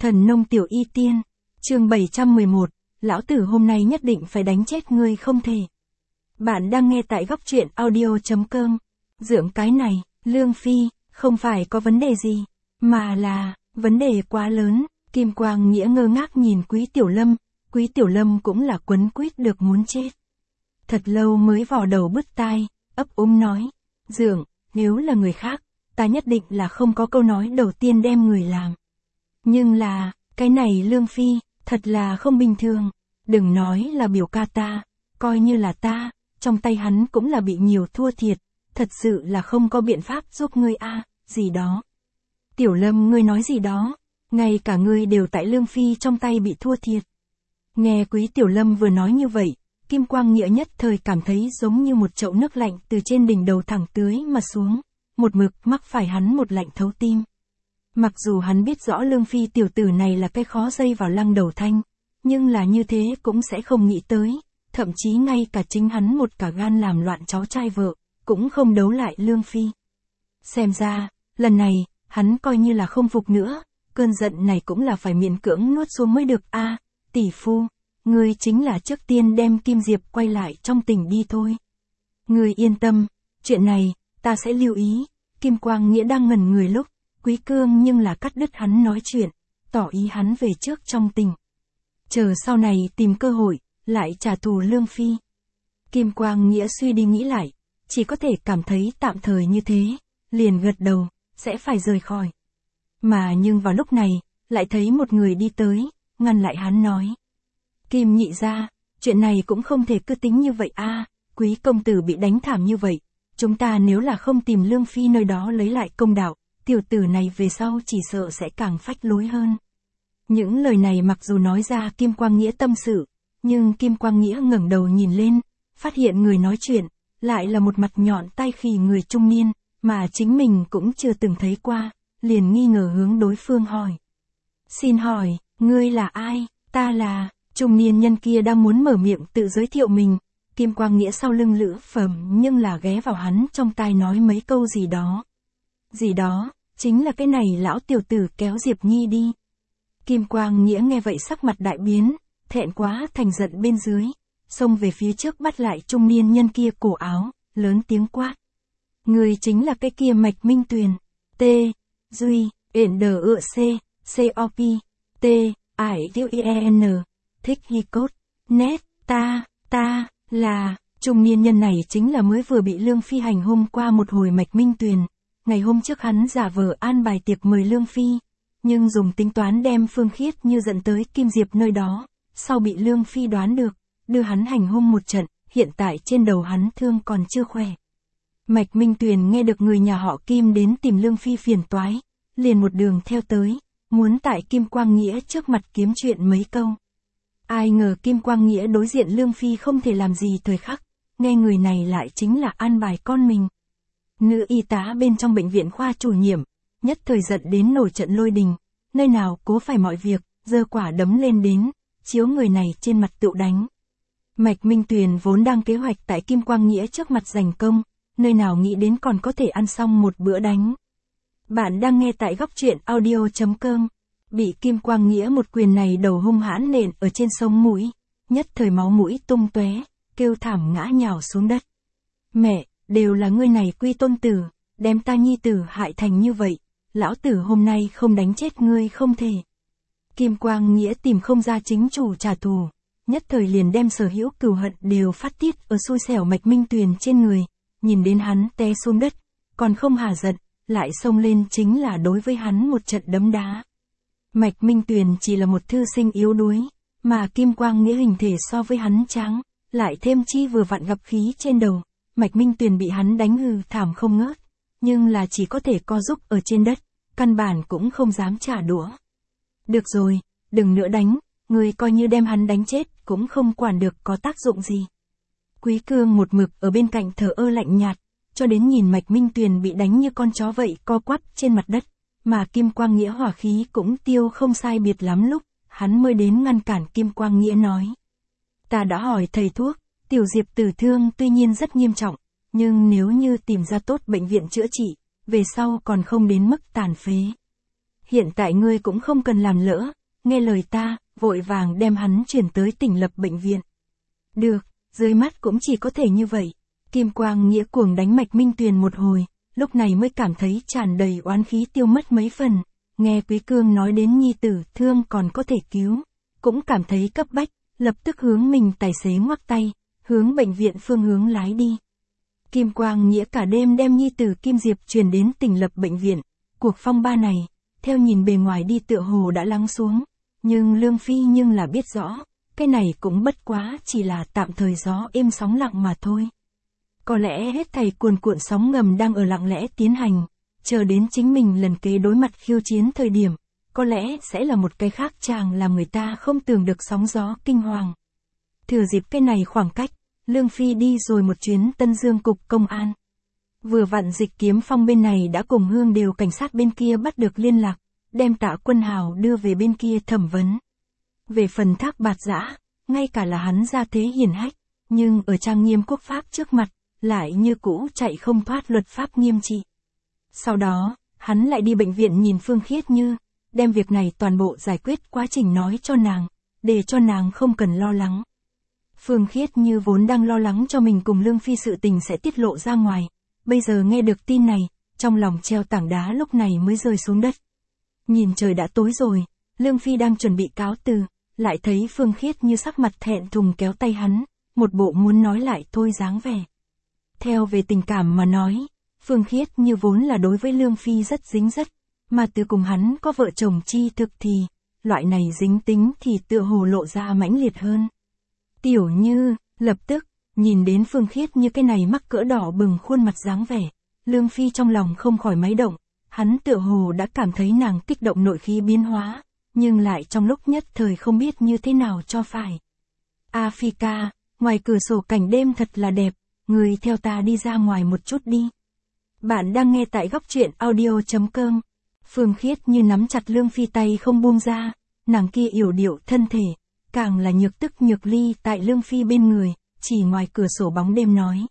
Thần nông tiểu y tiên, chương 711, lão tử hôm nay nhất định phải đánh chết ngươi không thể. Bạn đang nghe tại góc truyện audio.com. Dưỡng cái này, Lương Phi, không phải có vấn đề gì, mà là, vấn đề quá lớn. Kim Quang Nghĩa ngơ ngác nhìn Quý Tiểu Lâm cũng là quấn quýt được muốn chết. Thật lâu mới vò đầu bứt tai, ấp úng nói, Dượng, nếu là người khác, ta nhất định là không có câu nói đầu tiên đem người làm. Nhưng là, cái này Lương Phi, thật là không bình thường, đừng nói là biểu ca ta, coi như là ta, trong tay hắn cũng là bị nhiều thua thiệt, thật sự là không có biện pháp giúp ngươi gì đó. Tiểu Lâm ngươi nói gì đó, ngay cả ngươi đều tại Lương Phi trong tay bị thua thiệt. Nghe Quý Tiểu Lâm vừa nói như vậy, Kim Quang Nghĩa nhất thời cảm thấy giống như một chậu nước lạnh từ trên đỉnh đầu thẳng tưới mà xuống, một mực mắc phải hắn một lạnh thấu tim. Mặc dù hắn biết rõ Lương Phi tiểu tử này là cái khó dây vào lăng đầu thanh, nhưng là như thế cũng sẽ không nghĩ tới, thậm chí ngay cả chính hắn một cả gan làm loạn cháu trai vợ, cũng không đấu lại Lương Phi. Xem ra, lần này, hắn coi như là không phục nữa, cơn giận này cũng là phải miễn cưỡng nuốt xuống mới được tỷ phu, ngươi chính là trước tiên đem Kim Diệp quay lại trong tình đi thôi. Ngươi yên tâm, chuyện này, ta sẽ lưu ý. Kim Quang Nghĩa đang ngẩn người lúc, Quý Cương nhưng là cắt đứt hắn nói chuyện, tỏ ý hắn về trước trong tình. Chờ sau này tìm cơ hội, lại trả thù Lương Phi. Kim Quang Nghĩa suy đi nghĩ lại, chỉ có thể cảm thấy tạm thời như thế, liền gật đầu, sẽ phải rời khỏi. Mà nhưng vào lúc này, lại thấy một người đi tới, ngăn lại hắn nói. Kim nhị gia, chuyện này cũng không thể cứ tính như vậy Quý công tử bị đánh thảm như vậy, chúng ta nếu là không tìm Lương Phi nơi đó lấy lại công đạo, tiểu tử này về sau chỉ sợ sẽ càng phách lối hơn. Những lời này mặc dù nói ra Kim Quang Nghĩa tâm sự, nhưng Kim Quang Nghĩa ngẩng đầu nhìn lên, phát hiện người nói chuyện, lại là một mặt nhọn tai khỉ người trung niên, mà chính mình cũng chưa từng thấy qua, liền nghi ngờ hướng đối phương hỏi. Xin hỏi, ngươi là ai? Ta là, trung niên nhân kia đang muốn mở miệng tự giới thiệu mình, Kim Quang Nghĩa sau lưng Lữ Phẩm nhưng là ghé vào hắn trong tai nói mấy câu gì đó. Gì đó, chính là cái này lão tiểu tử kéo Diệp Nhi đi. Kim Quang Nghĩa nghe vậy sắc mặt đại biến, thẹn quá thành giận bên dưới, xông về phía trước bắt lại trung niên nhân kia cổ áo, lớn tiếng quát. Người chính là cái kia Mạch Minh Tuyền, T, Duy, COP, T, IUIN, Thích Hy Cốt, Nét, ta, là, trung niên nhân này chính là mới vừa bị Lương Phi hành hung qua một hồi Mạch Minh Tuyền. Ngày hôm trước hắn giả vờ an bài tiệc mời Lương Phi, nhưng dùng tính toán đem Phương Khiết Như dẫn tới Kim Diệp nơi đó, sau bị Lương Phi đoán được, đưa hắn hành hung một trận, hiện tại trên đầu hắn thương còn chưa khỏe. Mạch Minh Tuyền nghe được người nhà họ Kim đến tìm Lương Phi phiền toái, liền một đường theo tới, muốn tại Kim Quang Nghĩa trước mặt kiếm chuyện mấy câu. Ai ngờ Kim Quang Nghĩa đối diện Lương Phi không thể làm gì thời khắc, nghe người này lại chính là an bài con mình. Nữ y tá bên trong bệnh viện khoa chủ nhiệm, nhất thời giận đến nổi trận lôi đình, nơi nào cố phải mọi việc, giơ quả đấm lên đến, chiếu người này trên mặt tựu đánh. Mạch Minh Tuyền vốn đang kế hoạch tại Kim Quang Nghĩa trước mặt giành công, nơi nào nghĩ đến còn có thể ăn xong một bữa đánh. Bạn đang nghe tại góc truyện audio.com. Bị Kim Quang Nghĩa một quyền này đầu hung hãn nện ở trên sống mũi, nhất thời máu mũi tung tóe, kêu thảm ngã nhào xuống đất. Mẹ, đều là ngươi này Quy tôn tử, đem ta nhi tử hại thành như vậy, lão tử hôm nay không đánh chết ngươi không thể. Kim Quang Nghĩa tìm không ra chính chủ trả thù, nhất thời liền đem sở hữu cừu hận đều phát tiết ở xui xẻo Mạch Minh Tuyền trên người, nhìn đến hắn té xuống đất, còn không hả giận, lại xông lên chính là đối với hắn một trận đấm đá. Mạch Minh Tuyền chỉ là một thư sinh yếu đuối, mà Kim Quang Nghĩa hình thể so với hắn tráng, lại thêm chi vừa vặn gặp khí trên đầu, Mạch Minh Tuyền bị hắn đánh hư thảm không ngớt, nhưng là chỉ có thể co giúp ở trên đất, căn bản cũng không dám trả đũa. Được rồi, đừng nữa đánh, người coi như đem hắn đánh chết cũng không quản được có tác dụng gì. Quý Cương một mực ở bên cạnh thờ ơ lạnh nhạt, cho đến nhìn Mạch Minh Tuyền bị đánh như con chó vậy co quắp trên mặt đất, mà Kim Quang Nghĩa hỏa khí cũng tiêu không sai biệt lắm lúc, hắn mới đến ngăn cản Kim Quang Nghĩa nói. Ta đã hỏi thầy thuốc, tiểu Diệp tử thương tuy nhiên rất nghiêm trọng, nhưng nếu như tìm ra tốt bệnh viện chữa trị, về sau còn không đến mức tàn phế. Hiện tại ngươi cũng không cần làm lỡ, nghe lời ta, vội vàng đem hắn chuyển tới tỉnh lập bệnh viện. Được, dưới mắt cũng chỉ có thể như vậy. Kim Quang Nghĩa cuồng đánh Mạch Minh Tuyền một hồi, lúc này mới cảm thấy tràn đầy oán khí tiêu mất mấy phần. Nghe Quý Cương nói đến nhi tử thương còn có thể cứu, cũng cảm thấy cấp bách, lập tức hướng mình tài xế ngoắc tay, hướng bệnh viện phương hướng lái đi. Kim Quang Nghĩa cả đêm đem nhi tử Kim Diệp truyền đến tỉnh lập bệnh viện. Cuộc phong ba này, theo nhìn bề ngoài đi tựa hồ đã lắng xuống, nhưng Lương Phi nhưng là biết rõ, cái này cũng bất quá chỉ là tạm thời gió êm sóng lặng mà thôi. Có lẽ hết thảy cuồn cuộn sóng ngầm đang ở lặng lẽ tiến hành, chờ đến chính mình lần kế đối mặt khiêu chiến thời điểm, có lẽ sẽ là một cái khác chàng làm người ta không tưởng được sóng gió kinh hoàng. Thừa dịp cái này khoảng cách, Lương Phi đi rồi một chuyến Tân Dương cục công an. Vừa vặn Dịch Kiếm Phong bên này đã cùng Hương Đều cảnh sát bên kia bắt được liên lạc, đem Tạ Quân Hào đưa về bên kia thẩm vấn. Về phần Thác Bạt Dã, ngay cả là hắn ra thế hiển hách, nhưng ở trang nghiêm quốc pháp trước mặt, lại như cũ chạy không thoát luật pháp nghiêm trị. Sau đó, hắn lại đi bệnh viện nhìn Phương Khiết Như, đem việc này toàn bộ giải quyết quá trình nói cho nàng, để cho nàng không cần lo lắng. Phương Khiết Như vốn đang lo lắng cho mình cùng Lương Phi sự tình sẽ tiết lộ ra ngoài, bây giờ nghe được tin này, trong lòng treo tảng đá lúc này mới rơi xuống đất. Nhìn trời đã tối rồi, Lương Phi đang chuẩn bị cáo từ, lại thấy Phương Khiết Như sắc mặt thẹn thùng kéo tay hắn, một bộ muốn nói lại thôi dáng vẻ. Theo về tình cảm mà nói, Phương Khiết Như vốn là đối với Lương Phi rất dính dắt, mà từ cùng hắn có vợ chồng chi thực thì, loại này dính tính thì tựa hồ lộ ra mãnh liệt hơn. Tiểu Như, lập tức, nhìn đến Phương Khiết Như cái này mắc cỡ đỏ bừng khuôn mặt dáng vẻ, Lương Phi trong lòng không khỏi máy động, hắn tựa hồ đã cảm thấy nàng kích động nội khí biến hóa, nhưng lại trong lúc nhất thời không biết như thế nào cho phải. A Phi ca, ngoài cửa sổ cảnh đêm thật là đẹp, người theo ta đi ra ngoài một chút đi. Bạn đang nghe tại góc truyện audio.com. Phương Khiết Như nắm chặt Lương Phi tay không buông ra, nàng kia yểu điệu thân thể, càng là nhược tức nhược ly tại Lương Phi bên người, chỉ ngoài cửa sổ bóng đêm nói.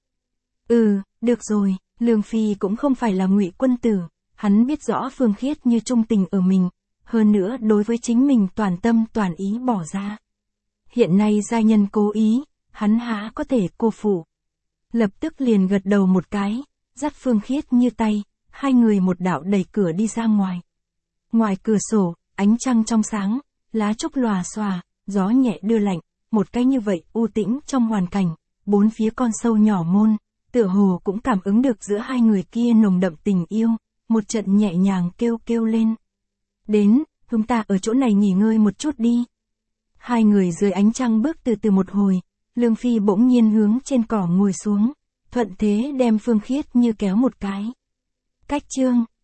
Được rồi, Lương Phi cũng không phải là Ngụy Quân tử, hắn biết rõ Phương Khiết Như trung tình ở mình, hơn nữa đối với chính mình toàn tâm toàn ý bỏ ra. Hiện nay giai nhân cố ý, hắn há có thể cô phụ. Lập tức liền gật đầu một cái, dắt Phương Khiết Như tay, hai người một đạo đẩy cửa đi ra ngoài. Ngoài cửa sổ, ánh trăng trong sáng, lá trúc lòa xòa, gió nhẹ đưa lạnh, một cái như vậy u tĩnh trong hoàn cảnh, bốn phía con sâu nhỏ môn, tựa hồ cũng cảm ứng được giữa hai người kia nồng đậm tình yêu, một trận nhẹ nhàng kêu kêu lên. Đến, chúng ta ở chỗ này nghỉ ngơi một chút đi. Hai người dưới ánh trăng bước từ từ một hồi, Lương Phi bỗng nhiên hướng trên cỏ ngồi xuống, thuận thế đem Phương Khiết Như kéo một cái. Cách chương